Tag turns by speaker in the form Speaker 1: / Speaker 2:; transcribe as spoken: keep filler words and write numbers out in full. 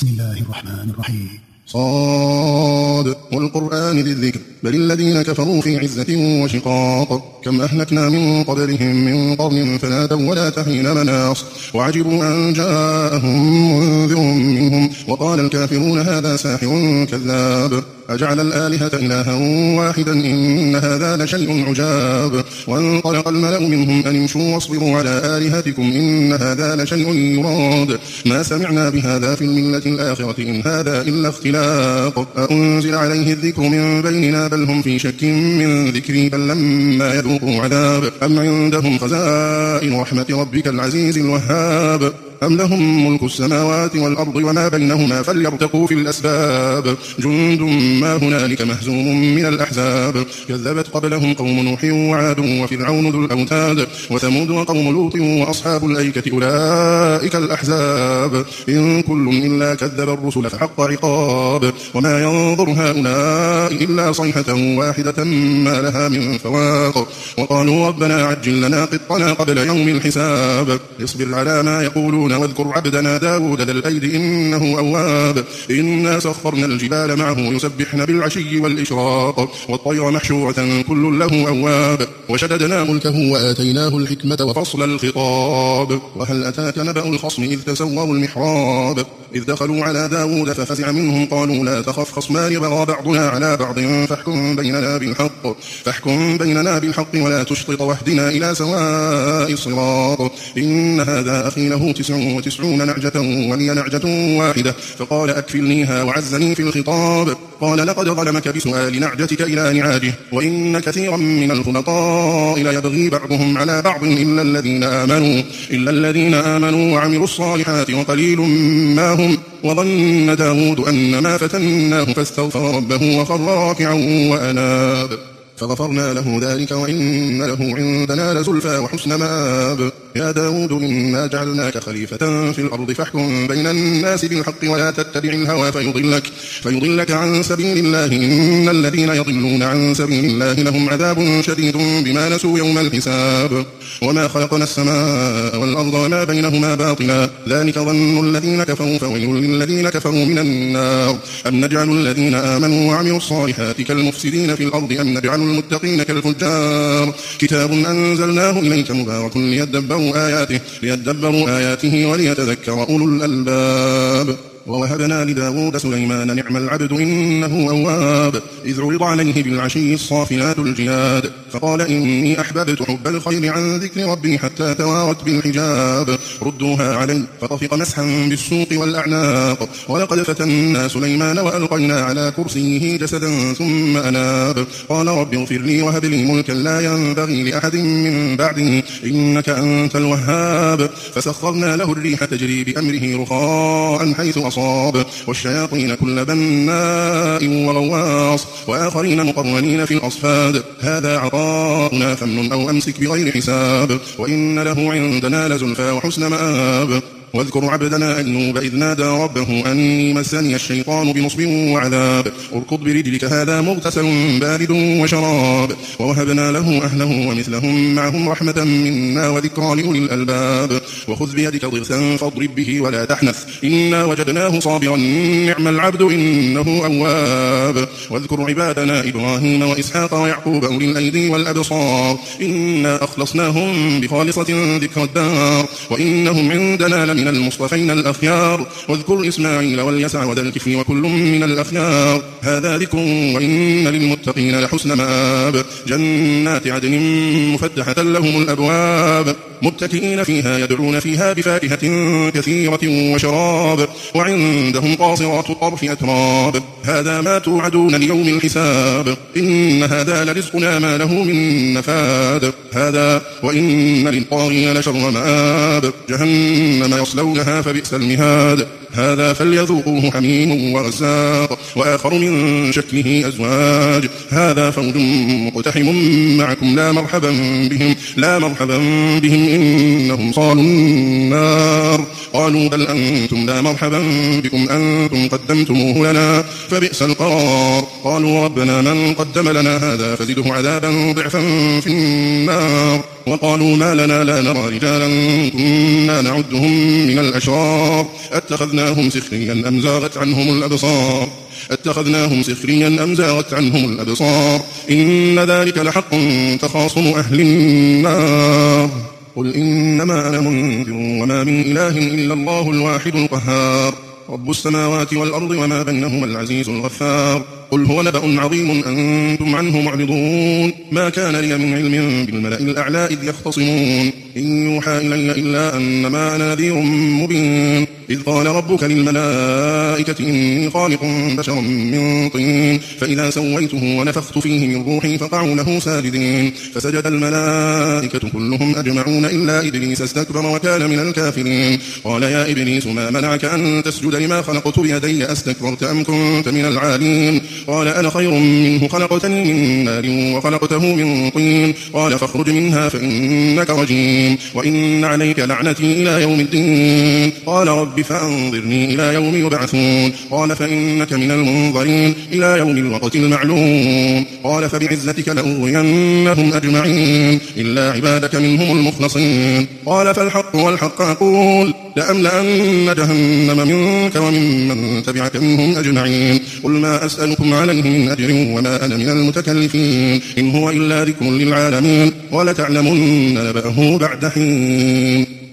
Speaker 1: بسم الله الرحمن الرحيم.
Speaker 2: صاد والقرآن ذي الذكر بل الذين كفروا في عزة وشقاق كم أهلكنا من قبلهم من قرن فنادوا ولا تحين مناص وعجبوا أن جاءهم منذر منهم وقال الكافرون هذا ساحر كذاب أجعل الآلهة إلها واحدا إن هذا لشيء عجاب وانطلق الملأ منهم أن امشوا واصبروا على آلهتكم إن هذا لشيء يراد ما سمعنا بهذا في الملة الآخرة إن هذا إلا اختلاق أأنزل عليه الذكر من بيننا بل هم في شك من ذكري بل لما يذوقوا عذاب أم عندهم خزائن رحمة ربك العزيز الوهاب أم لهم ملك السماوات والأرض وما بينهما فليرتقوا في الأسباب جند ما هنالك مهزوم من الأحزاب كذبت قبلهم قوم نوح وعاد وفرعون ذو الأوتاد وثمود وقوم لوط وأصحاب الأيكة أولئك الأحزاب إن كل إلا كذب الرسل فحق عقاب وما ينظر هؤلاء إلا صيحة واحدة ما لها من فواق وقالوا ربنا عجل لنا قطنا قبل يوم الحساب اصبر على ما يقولون واذكر عبدنا داود ذا الأيد إنه أواب إنا سخرنا الجبال معه يسبحن بالعشي والإشراق والطير محشورة كل له أواب وشددنا ملكه وآتيناه الحكمة وفصل الخطاب وهل أتاك نبأ الخصم إذ تسوروا المحراب إذ دخلوا على داود ففزع منهم قالوا لا تخف خصمان بغى بعضنا على بعض فاحكم بيننا بالحق فاحكم بيننا بالحق ولا تشطط واهدنا إلى سواء الصراط إن هذا أخي له تسع وتسعون نعجة ولي نعجة واحدة فقال أكفلنيها وعزني في الخطاب قال لقد ظلمك بسؤال نعجتك إلى نعاجه وإن كثيرا من الخلطاء ليبغي بعضهم على بعض إلا الذين آمنوا إلا الذين آمنوا وعملوا الصالحات وقليل ما هم وظن داود أن ما فتناه فاستغفر ربه وخر راكعا وأناب فغفرنا له ذلك وإن له عندنا لزلفى وحسن مآب يا داود إنا جعلناك خليفة في الأرض فاحكم بين الناس بالحق ولا تتبع الهوى فيضلك, فيضلك عن سبيل الله إن الذين يضلون عن سبيل الله لهم عذاب شديد بما نسوا يوم الحساب وما خلقنا السماء والأرض وما بينهما باطلا ذلك ظن الذين كفروا فويل للذين كفروا من النار أم نجعل الذين آمنوا وعملوا الصالحات كالمفسدين في الأرض أم نجعل المتقين كالفجار كتاب أنزلناه إليك مبارك ليدبروا آياته, ليدبروا آياته وليتذكر أولو الألباب ووهبنا لداود سليمان نعم العبد إنه أواب إذ عرض عليه بالعشي الصافنات الجياد فقال إني أحببت حب الخير عن ذكر ربي حتى توارت بالحجاب ردوها علي فطفق مسحا بالسوق والأعناق ولقد فتنا سليمان وألقينا على كرسيه جسدا ثم أناب قال رب اغفر لي وهب لي ملكا لا ينبغي لأحد من بعدي إنك أنت الوهاب فسخرنا له الريح تجري بأمره رخاء حيث أصاب والشياطين كل بناء وغواص وآخرين مقرنين في الأصفاد هذا عطاؤنا فامنن أو أمسك بغير حساب وإن له عندنا لزلفى وحسن مآب واذكر عبدنا أيوب إذ نادى ربه أني مسني الشيطان بنصب وعذاب اركض برجلك هذا مغتسل بارد وشراب ووهبنا له أهله ومثلهم معهم رحمة منا وذكرى لأولي الألباب وخذ بيدك ضغثا فاضرب به ولا تحنث إنا وجدناه صابرا نعم العبد إنه أواب واذكر عبادنا إبراهيم وإسحاق ويعقوب أولي الأيدي والأبصار إنا أخلصناهم بخالصة ذكر الدار وإنهم عندنا لمن المصطفين الأخيار واذكر إسماعيل واليسع وذا الكفل وكل من الأخيار هذا ذكر وإن للمتقين لحسن مآب جنات عدن مفتحة لهم الأبواب متكئين فيها يدعون فيها بفاكهة كثيرة وشراب وعندهم قاصرات الطرف أتراب هذا ما توعدون ليوم الحساب إن هذا لرزقنا ما له من نفاد هذا وإن للطاغين لشر مآب جهنم يصلونها فبئس المهاد هذا فليذوقوه حميم وغساق وآخر من شكله أزواج هذا فوج مقتحم معكم لا مرحبا بهم لا مرحبا بهم إنهم صالوا النار قالوا بل أنتم لا مرحبا بكم أنتم قدمتموه لنا فبئس القرار قالوا ربنا من قدم لنا هذا فزده عذابا ضعفا في النار وقالوا ما لنا لا نرى رجالا كنا نعدهم من الأشرار اتخذنا اتخذناهم سخريا أم زاغت عنهم الأبصار اتخذناهم سخريا أم زاغت عنهم الأبصار إن ذلك لحق تخاصم أهل النار قل إنما أنا منذر وما من إله إلا الله الواحد القهار رب السماوات والأرض وما بينهما العزيز الغفار قل هو نبأ عظيم أنتم عنه معرضون ما كان لي من علم بالملأ الأعلى إذ يختصمون إن يوحى إلي إلا أنما أنا نذير مبين إذ قال ربك للملائكة إني خالق بشرا من طين فإذا سويته ونفخت فيه من روحي فقعوا له ساجدين فسجد الملائكة كلهم أجمعون إلا إبليس استكبر وكان من الكافرين قال يا إبليس ما منعك أن تسجد لما خلقت بيدي أستكبرت أم كنت من العالين قال أنا خير منه خلقتني من نار وخلقته من طين قال فاخرج منها فإنك رجيم وإن عليك لعنتي إلى يوم الدين قال رب فأنظرني إلى يوم يبعثون قال فإنك من المنظرين إلى يوم الوقت المعلوم قال فبعزتك لأغوينهم أجمعين إلا عبادك منهم المخلصين قال فالحق والحق أقول لأملأن جهنم منك وممن تبعك منهم أجمعين قل ما أسألكم عليه من أجر وما أنا من المتكلفين إن هو إلا ذكر للعالمين ولتعلمن نبأه بعد حين